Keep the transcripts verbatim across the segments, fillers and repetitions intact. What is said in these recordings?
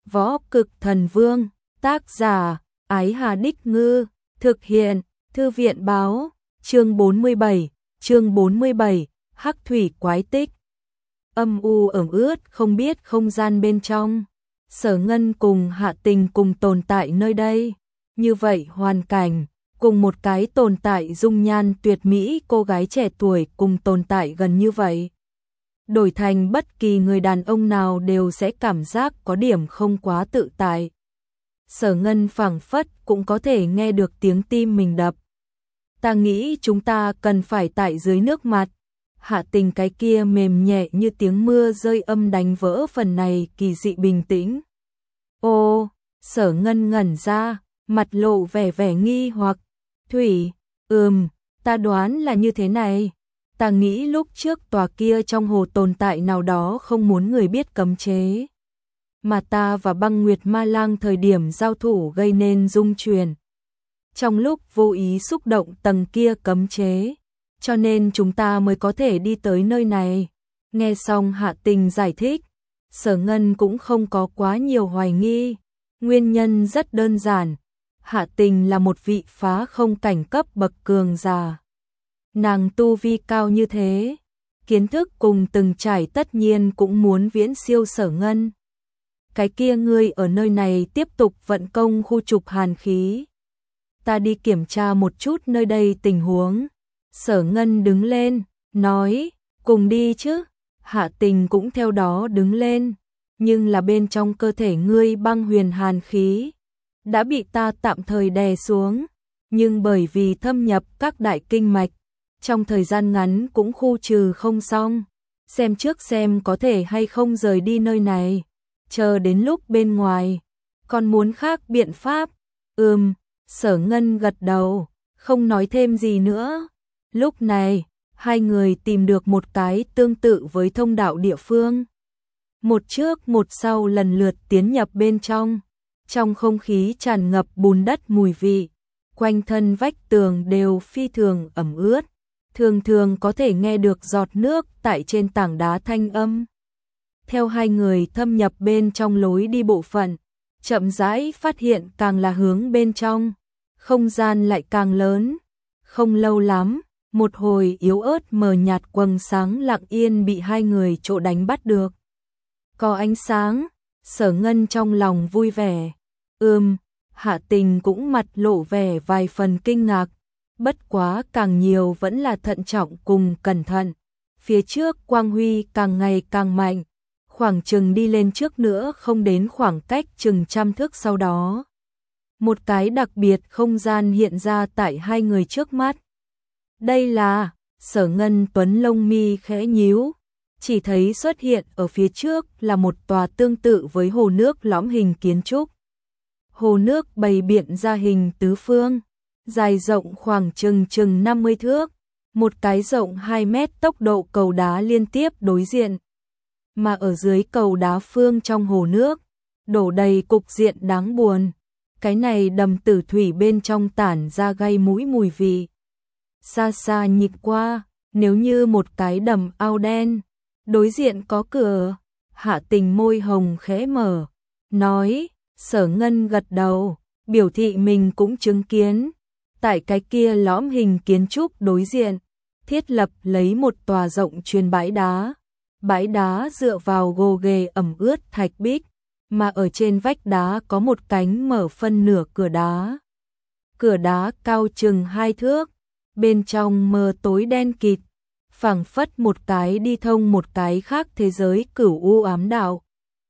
Võ Cực Thần Vương, tác giả, Ái Hà Đích Ngư, thực hiện, Thư viện báo, chương bốn mươi bảy, chương bốn mươi bảy, Hắc Thủy Quái Tích. Âm u ẩm ướt không biết không gian bên trong, Sở Ngân cùng Hạ Tình cùng tồn tại nơi đây, như vậy hoàn cảnh, cùng một cái tồn tại dung nhan tuyệt mỹ cô gái trẻ tuổi cùng tồn tại gần như vậy. Đổi thành bất kỳ người đàn ông nào đều sẽ cảm giác có điểm không quá tự tại. Sở Ngân phảng phất cũng có thể nghe được tiếng tim mình đập. Ta nghĩ chúng ta cần phải tại dưới nước mặt. Hạ Tình cái kia mềm nhẹ như tiếng mưa rơi âm đánh vỡ phần này kỳ dị bình tĩnh. Ô, Sở Ngân ngẩn ra, mặt lộ vẻ vẻ nghi hoặc. Thủy, ừm, ta đoán là như thế này. Ta nghĩ lúc trước tòa kia trong hồ tồn tại nào đó không muốn người biết cấm chế. Mà ta và Băng Nguyệt Ma Lang thời điểm giao thủ gây nên rung chuyển. Trong lúc vô ý xúc động tầng kia cấm chế, cho nên chúng ta mới có thể đi tới nơi này. Nghe xong Hạ Tình giải thích, Sở Ngân cũng không có quá nhiều hoài nghi. Nguyên nhân rất đơn giản. Hạ Tình là một vị phá không cảnh cấp bậc cường giả. Nàng tu vi cao như thế, kiến thức cùng từng trải tất nhiên cũng muốn viễn siêu Sở Ngân. Cái kia ngươi ở nơi này tiếp tục vận công khu trục hàn khí. Ta đi kiểm tra một chút nơi đây tình huống. Sở Ngân đứng lên, nói, cùng đi chứ. Hạ Tình cũng theo đó đứng lên, nhưng là bên trong cơ thể ngươi băng huyền hàn khí đã bị ta tạm thời đè xuống, nhưng bởi vì thâm nhập các đại kinh mạch, trong thời gian ngắn cũng khu trừ không xong. Xem trước xem có thể hay không rời đi nơi này, chờ đến lúc bên ngoài còn muốn khác biện pháp. Ừm, Sở Ngân gật đầu, không nói thêm gì nữa. Lúc này, hai người tìm được một cái tương tự với thông đạo địa phương. Một trước một sau lần lượt tiến nhập bên trong. Trong không khí tràn ngập bùn đất mùi vị, quanh thân vách tường đều phi thường ẩm ướt, thường thường có thể nghe được giọt nước tại trên tảng đá thanh âm. Theo hai người thâm nhập bên trong lối đi bộ phận, chậm rãi phát hiện càng là hướng bên trong, không gian lại càng lớn. Không lâu lắm, một hồi yếu ớt mờ nhạt quầng sáng lặng yên bị hai người trộn đánh bắt được. Có ánh sáng, Sở Ngân trong lòng vui vẻ. Ừm, Hạ Tình cũng mặt lộ vẻ vài phần kinh ngạc, bất quá càng nhiều vẫn là thận trọng cùng cẩn thận. Phía trước quang huy càng ngày càng mạnh, khoảng chừng đi lên trước nữa không đến khoảng cách chừng trăm thước sau đó. Một cái đặc biệt không gian hiện ra tại hai người trước mắt. Đây là, Sở Ngân Tuấn lông mi khẽ nhíu, chỉ thấy xuất hiện ở phía trước là một tòa tương tự với hồ nước lõm hình kiến trúc. Hồ nước bày biện ra hình tứ phương, dài rộng khoảng chừng chừng năm mươi thước, một cái rộng hai mét tốc độ cầu đá liên tiếp đối diện. Mà ở dưới cầu đá phương trong hồ nước, đổ đầy cục diện đáng buồn. Cái này đầm tử thủy bên trong tản ra gây mũi mùi vị. Xa xa nhìn qua, nếu như một cái đầm ao đen, đối diện có cửa. Hạ Tình môi hồng khẽ mở, nói. Sở Ngân gật đầu, biểu thị mình cũng chứng kiến. Tại cái kia lõm hình kiến trúc đối diện, thiết lập lấy một tòa rộng truyền bãi đá. Bãi đá dựa vào gồ ghề ẩm ướt thạch bích, mà ở trên vách đá có một cánh mở phân nửa cửa đá. Cửa đá cao chừng hai thước, bên trong mờ tối đen kịt, phảng phất một cái đi thông một cái khác thế giới cửu u ám đạo.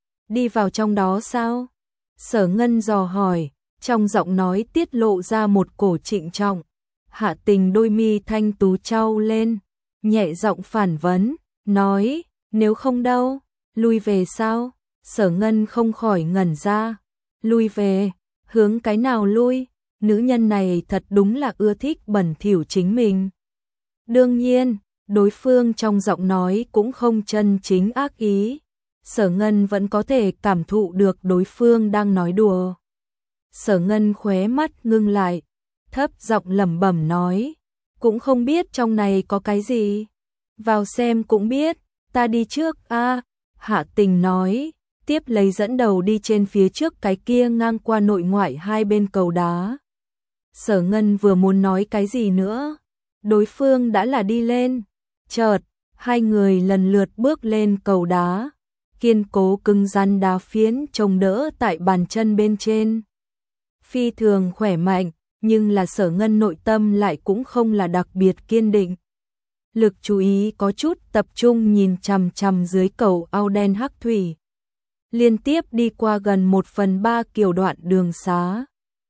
Đi vào trong đó sao? Sở Ngân dò hỏi, trong giọng nói tiết lộ ra một cổ trịnh trọng. Hạ Tình đôi mi thanh tú trao lên, nhẹ giọng phản vấn, nói, nếu không đâu, lui về sao? Sở Ngân không khỏi ngẩn ra, lui về, hướng cái nào lui? Nữ nhân này thật đúng là ưa thích bẩn thỉu chính mình. Đương nhiên, đối phương trong giọng nói cũng không chân chính ác ý. Sở Ngân vẫn có thể cảm thụ được đối phương đang nói đùa. Sở Ngân khóe mắt ngưng lại, thấp giọng lẩm bẩm nói, cũng không biết trong này có cái gì. Vào xem cũng biết, ta đi trước a. À, Hạ Tình nói, tiếp lấy dẫn đầu đi trên phía trước cái kia ngang qua nội ngoại hai bên cầu đá. Sở Ngân vừa muốn nói cái gì nữa, đối phương đã là đi lên, chợt, hai người lần lượt bước lên cầu đá, kiên cố cứng rắn đá phiến chống đỡ tại bàn chân bên trên. Phi thường khỏe mạnh, nhưng là Sở Ngân nội tâm lại cũng không là đặc biệt kiên định. Lực chú ý có chút tập trung nhìn chằm chằm dưới cầu ao đen hắc thủy. Liên tiếp đi qua gần một phần ba kiểu đoạn đường xá.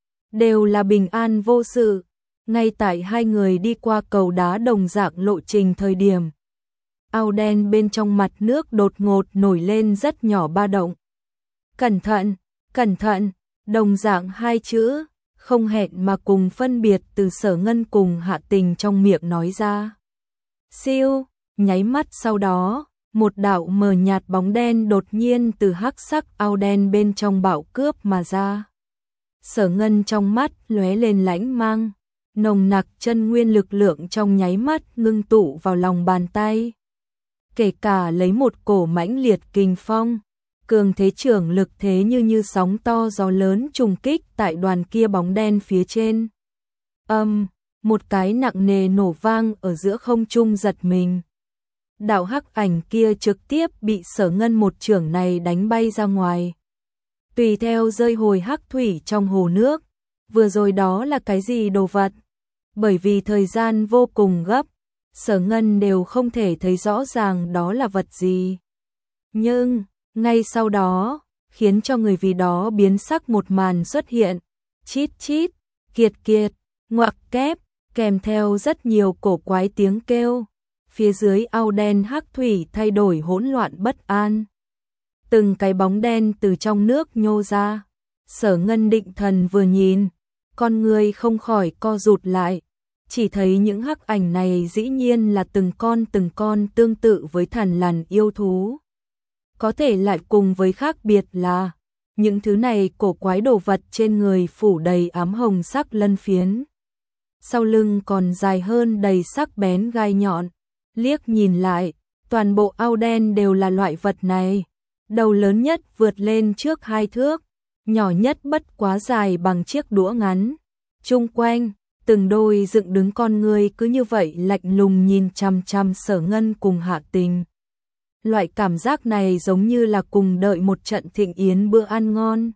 Đều là bình an vô sự, ngay tại hai người đi qua cầu đá đồng dạng lộ trình thời điểm. Ao đen bên trong mặt nước đột ngột nổi lên rất nhỏ ba động. Cẩn thận, cẩn thận, đồng dạng hai chữ, không hẹn mà cùng phân biệt từ Sở Ngân cùng Hạ Tình trong miệng nói ra. Siêu, nháy mắt sau đó, một đạo mờ nhạt bóng đen đột nhiên từ hắc sắc ao đen bên trong bạo cướp mà ra. Sở Ngân trong mắt lóe lên lãnh mang, nồng nặc chân nguyên lực lượng trong nháy mắt ngưng tụ vào lòng bàn tay. Kể cả lấy một cổ mãnh liệt kình phong, cường thế trưởng lực thế như như sóng to gió lớn trùng kích tại đoàn kia bóng đen phía trên. Âm, um, một cái nặng nề nổ vang ở giữa không trung giật mình. Đạo hắc ảnh kia trực tiếp bị Sở Ngân một chưởng này đánh bay ra ngoài. Tùy theo rơi hồi hắc thủy trong hồ nước, vừa rồi đó là cái gì đồ vật? Bởi vì thời gian vô cùng gấp, Sở Ngân đều không thể thấy rõ ràng đó là vật gì. Nhưng, ngay sau đó, khiến cho người vì đó biến sắc một màn xuất hiện. Chít chít, kiệt kiệt, ngoặc kép, kèm theo rất nhiều cổ quái tiếng kêu. Phía dưới ao đen hắc thủy thay đổi hỗn loạn bất an. Từng cái bóng đen từ trong nước nhô ra. Sở Ngân định thần vừa nhìn, con người không khỏi co rụt lại. Chỉ thấy những hắc ảnh này dĩ nhiên là từng con từng con tương tự với thằn lằn yêu thú. Có thể lại cùng với khác biệt là, những thứ này cổ quái đồ vật trên người phủ đầy ám hồng sắc lân phiến. Sau lưng còn dài hơn đầy sắc bén gai nhọn. Liếc nhìn lại, toàn bộ ao đen đều là loại vật này. Đầu lớn nhất vượt lên trước hai thước, nhỏ nhất bất quá dài bằng chiếc đũa ngắn. Chung quanh, từng đôi dựng đứng con người cứ như vậy lạnh lùng nhìn chằm chằm Sở Ngân cùng Hạ Tình. Loại cảm giác này giống như là cùng đợi một trận thịnh yến bữa ăn ngon.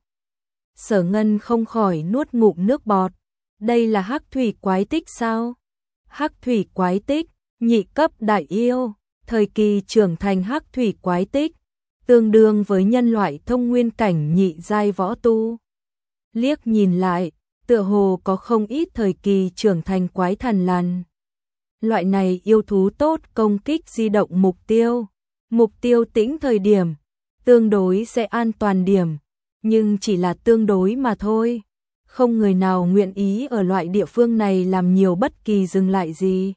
Sở Ngân không khỏi nuốt ngụm nước bọt. Đây là hắc thủy quái tích sao? Hắc thủy quái tích, nhị cấp đại yêu, thời kỳ trưởng thành hắc thủy quái tích, tương đương với nhân loại thông nguyên cảnh nhị giai võ tu. Liếc nhìn lại, tựa hồ có không ít thời kỳ trưởng thành quái thằn lằn. Loại này yêu thú tốt công kích di động mục tiêu, mục tiêu tĩnh thời điểm, tương đối sẽ an toàn điểm, nhưng chỉ là tương đối mà thôi. Không người nào nguyện ý ở loại địa phương này làm nhiều bất kỳ dừng lại gì.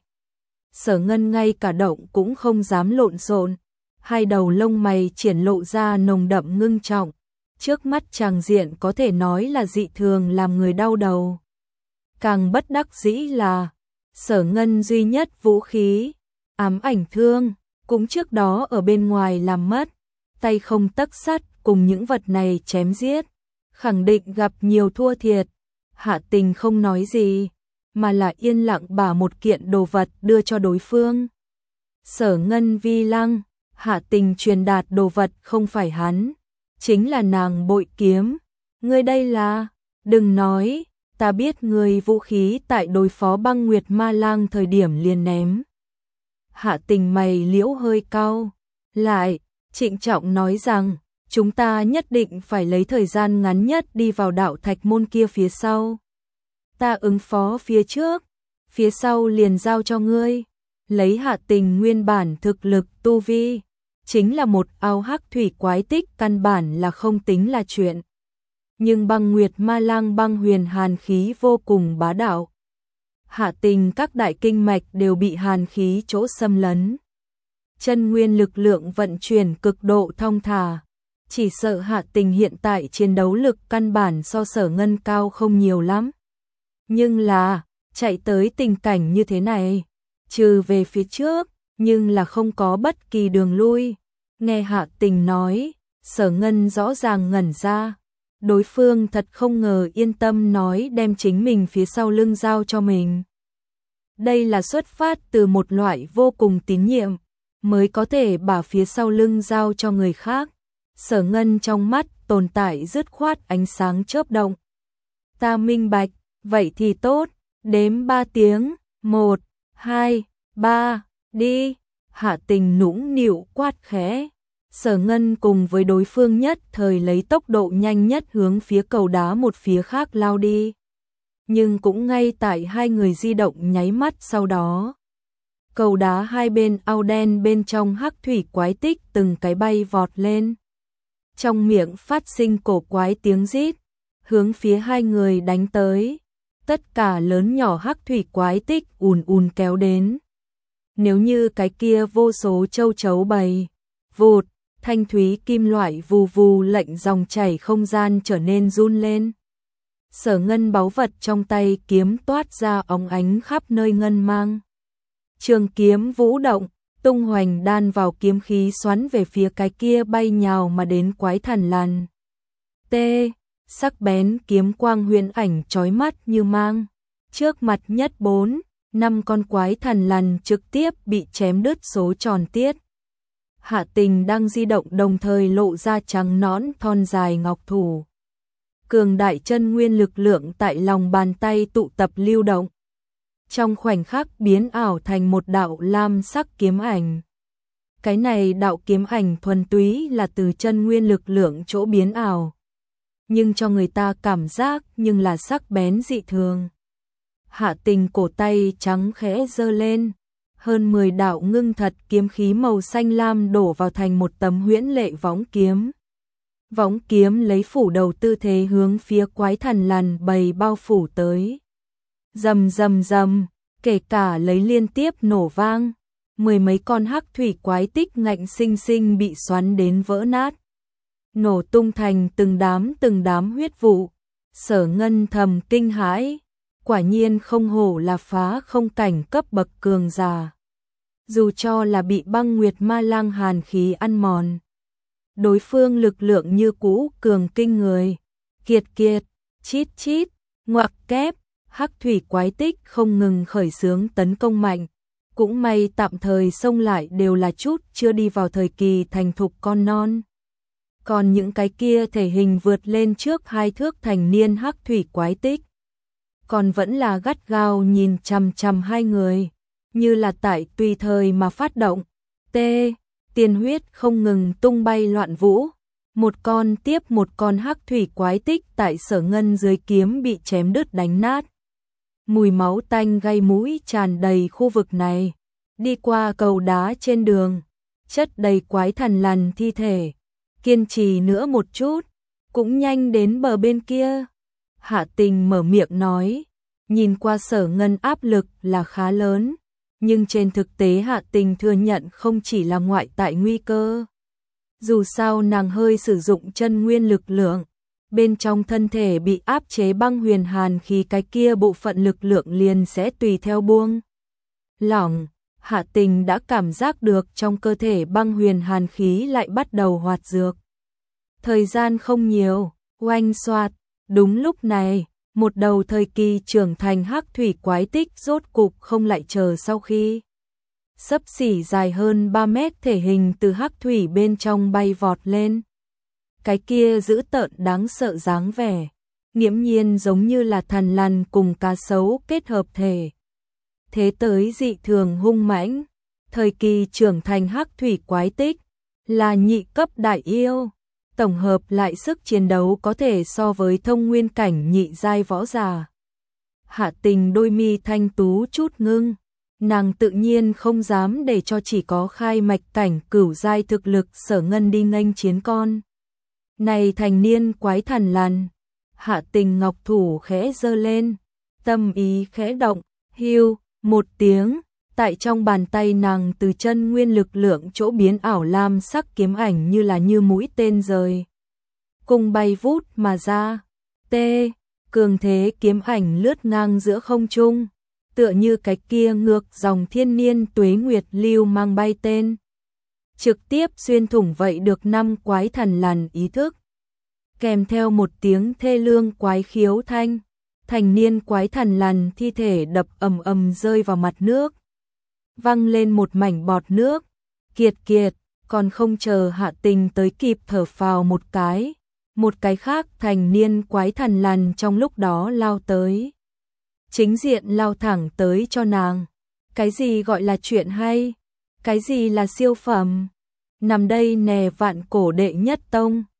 Sở Ngân ngay cả động cũng không dám lộn xộn, hai đầu lông mày triển lộ ra nồng đậm ngưng trọng. Trước mắt tràng diện có thể nói là dị thường làm người đau đầu. Càng bất đắc dĩ là, Sở Ngân duy nhất vũ khí, ám ảnh thương, cũng trước đó ở bên ngoài làm mất, tay không tấc sắt cùng những vật này chém giết, khẳng định gặp nhiều thua thiệt. Hạ Tình không nói gì, mà là yên lặng bả một kiện đồ vật đưa cho đối phương. Sở Ngân vi lăng, Hạ Tình truyền đạt đồ vật không phải hắn, chính là nàng bội kiếm. Ngươi đây là, đừng nói, ta biết ngươi vũ khí tại đối phó Băng Nguyệt Ma Lang thời điểm liền ném. Hạ Tình mày liễu hơi cau, lại, trịnh trọng nói rằng, chúng ta nhất định phải lấy thời gian ngắn nhất đi vào đạo thạch môn kia phía sau. Ta ứng phó phía trước, phía sau liền giao cho ngươi. Lấy Hạ Tình nguyên bản thực lực tu vi, chính là một ao hắc thủy quái tích căn bản là không tính là chuyện. Nhưng Băng Nguyệt Ma Lang băng huyền hàn khí vô cùng bá đạo. Hạ Tình các đại kinh mạch đều bị hàn khí chỗ xâm lấn. Chân nguyên lực lượng vận chuyển cực độ thong thả. Chỉ sợ Hạ Tình hiện tại chiến đấu lực căn bản so Sở Ngân cao không nhiều lắm. Nhưng là, chạy tới tình cảnh như thế này, trừ về phía trước, nhưng là không có bất kỳ đường lui. Nghe Hạ Tình nói, Sở Ngân rõ ràng ngẩn ra. Đối phương thật không ngờ yên tâm nói đem chính mình phía sau lưng giao cho mình. Đây là xuất phát từ một loại vô cùng tín nhiệm, mới có thể bảo phía sau lưng giao cho người khác. Sở Ngân trong mắt tồn tại dứt khoát ánh sáng chớp động. Ta minh bạch, vậy thì tốt, đếm ba tiếng, một, hai, ba, đi. Hạ Tình nũng nịu quát khẽ. Sở Ngân cùng với đối phương nhất thời lấy tốc độ nhanh nhất hướng phía cầu đá một phía khác lao đi. Nhưng cũng ngay tại hai người di động nháy mắt sau đó. Cầu đá hai bên ao đen bên trong hắc thủy quái tích từng cái bay vọt lên. Trong miệng phát sinh cổ quái tiếng rít, hướng phía hai người đánh tới. Tất cả lớn nhỏ hắc thủy quái tích ùn ùn kéo đến. Nếu như cái kia vô số châu chấu bầy, vụt, thanh thúy kim loại vù vù lệnh dòng chảy không gian trở nên run lên. Sở Ngân báu vật trong tay kiếm toát ra óng ánh khắp nơi ngân mang. Trường kiếm vũ động, tung hoành đan vào kiếm khí xoắn về phía cái kia bay nhào mà đến quái thần lằn. T, sắc bén kiếm quang huyền ảnh chói mắt như mang. Trước mặt nhất bốn, năm con quái thần lằn trực tiếp bị chém đứt số tròn tiết. Hạ Tình đang di động đồng thời lộ ra trắng nõn thon dài ngọc thủ. Cường đại chân nguyên lực lượng tại lòng bàn tay tụ tập lưu động. Trong khoảnh khắc biến ảo thành một đạo lam sắc kiếm ảnh. Cái này đạo kiếm ảnh thuần túy là từ chân nguyên lực lượng chỗ biến ảo. Nhưng cho người ta cảm giác nhưng là sắc bén dị thường. Hạ Tình cổ tay trắng khẽ giơ lên. Hơn mười đạo ngưng thật kiếm khí màu xanh lam đổ vào thành một tấm huyễn lệ võng kiếm. Võng kiếm lấy phủ đầu tư thế hướng phía quái thần lằn bầy bao phủ tới. Rầm rầm rầm, kể cả lấy liên tiếp nổ vang, mười mấy con hắc thủy quái tích ngạnh sinh sinh bị xoắn đến vỡ nát. Nổ tung thành từng đám từng đám huyết vụ. Sở Ngân thầm kinh hãi, quả nhiên không hổ là phá không cảnh cấp bậc cường giả. Dù cho là bị băng nguyệt ma lang hàn khí ăn mòn, đối phương lực lượng như cũ cường kinh người. Kiệt kiệt, chít chít, ngoặc kép, hắc thủy quái tích không ngừng khởi xướng tấn công mạnh. Cũng may tạm thời xông lại đều là chút chưa đi vào thời kỳ thành thục con non. Còn những cái kia thể hình vượt lên trước hai thước thành niên hắc thủy quái tích, còn vẫn là gắt gao nhìn chằm chằm hai người, như là tại tùy thời mà phát động. T, tiền huyết không ngừng tung bay loạn vũ. Một con tiếp một con hắc thủy quái tích tại Sở Ngân dưới kiếm bị chém đứt đánh nát. Mùi máu tanh gây mũi tràn đầy khu vực này. Đi qua cầu đá trên đường, chất đầy quái thần lằn thi thể. Kiên trì nữa một chút, cũng nhanh đến bờ bên kia. Hạ Tình mở miệng nói, nhìn qua Sở Ngân áp lực là khá lớn, nhưng trên thực tế Hạ Tình thừa nhận không chỉ là ngoại tại nguy cơ. Dù sao nàng hơi sử dụng chân nguyên lực lượng, bên trong thân thể bị áp chế băng huyền hàn khí, cái kia bộ phận lực lượng liền sẽ tùy theo buông lỏng. Hạ Tình đã cảm giác được trong cơ thể băng huyền hàn khí lại bắt đầu hoạt dược. Thời gian không nhiều, oanh xoạt, đúng lúc này, một đầu thời kỳ trưởng thành hắc thủy quái tích rốt cục không lại chờ sau khi xấp xỉ dài hơn ba mét thể hình từ hắc thủy bên trong bay vọt lên. Cái kia dữ tợn đáng sợ dáng vẻ, nghiễm nhiên giống như là thằn lằn cùng cá sấu kết hợp thể. Thế tới dị thường hung mãnh, thời kỳ trưởng thành hắc thủy quái tích là nhị cấp đại yêu, tổng hợp lại sức chiến đấu có thể so với thông nguyên cảnh nhị giai võ giả. Hạ Tình đôi mi thanh tú chút ngưng, nàng tự nhiên không dám để cho chỉ có khai mạch cảnh cửu giai thực lực Sở Ngân đi nghênh chiến con này thành niên quái thần lằn. Hạ Tình ngọc thủ khẽ giơ lên, tâm ý khẽ động, hiu một tiếng, tại trong bàn tay nàng từ chân nguyên lực lượng chỗ biến ảo lam sắc kiếm ảnh như là như mũi tên rời cùng bay vút mà ra. T, cường thế kiếm ảnh lướt ngang giữa không trung, tựa như cái kia ngược dòng thiên niên tuế nguyệt lưu mang bay tên. trực tiếp xuyên thủng vậy được năm quái thần lằn ý thức. Kèm theo một tiếng thê lương quái khiếu thanh, thành niên quái thần lằn thi thể đập ầm ầm rơi vào mặt nước. Văng lên một mảnh bọt nước, kiệt kiệt, còn không chờ Hạ Tình tới kịp thở phào một cái, một cái khác thành niên quái thần lằn trong lúc đó lao tới. Chính diện lao thẳng tới cho nàng. Cái gì gọi là chuyện hay? Cái gì là siêu phẩm? Nằm đây nè vạn cổ đệ nhất tông.